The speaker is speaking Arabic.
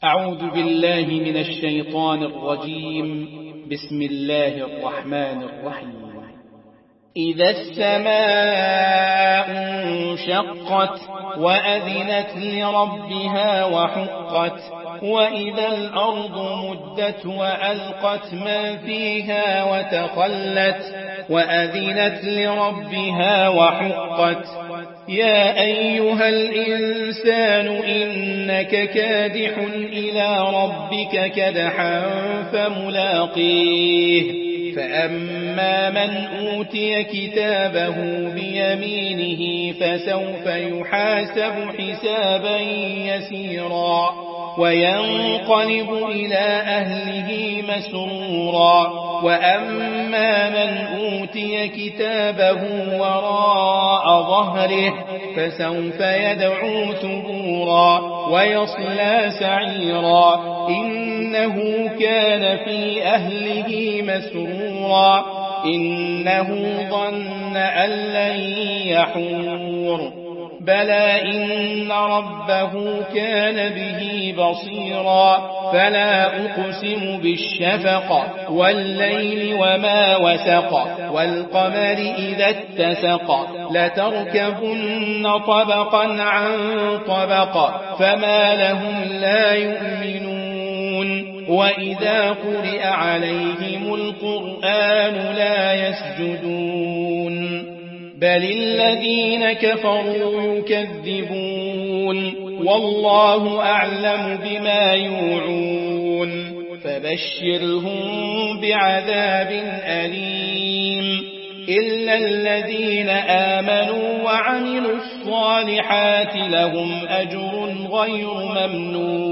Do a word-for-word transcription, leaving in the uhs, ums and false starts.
أعوذ بالله من الشيطان الرجيم. بسم الله الرحمن الرحيم. إذا السماء انشقت وأذنت لربها وحقت وإذا الأرض مدت وألقت ما فيها وتخلت وأذنت لربها وحقت يا أيها الإنسان إنك كادح إلى ربك كدحا فملاقيه فأما من أوتي كتابه بيمينه فسوف يحاسب حسابا يسيرا وينقلب إلى أهله مسرورا وأما من أوتي كتابه وراء ظهره فسوف يدعو ثبورا ويصلى سعيرا إنه كان في أهله مسرورا إنه ظن أن لن يحور بلى إن ربه كان به بصيرا فلا أقسم بالشفق والليل وما وسق والقمر إذا اتسق لتركبن طبقا عن طبق فما لهم لا يؤمنون وإذا قرئ عليهم القرآن لا يسجدون بل الذين كفروا يكذبون والله أعلم بما يوعون فبشرهم بعذاب أليم إلا الذين آمنوا وعملوا الصالحات لهم أجر غير ممنون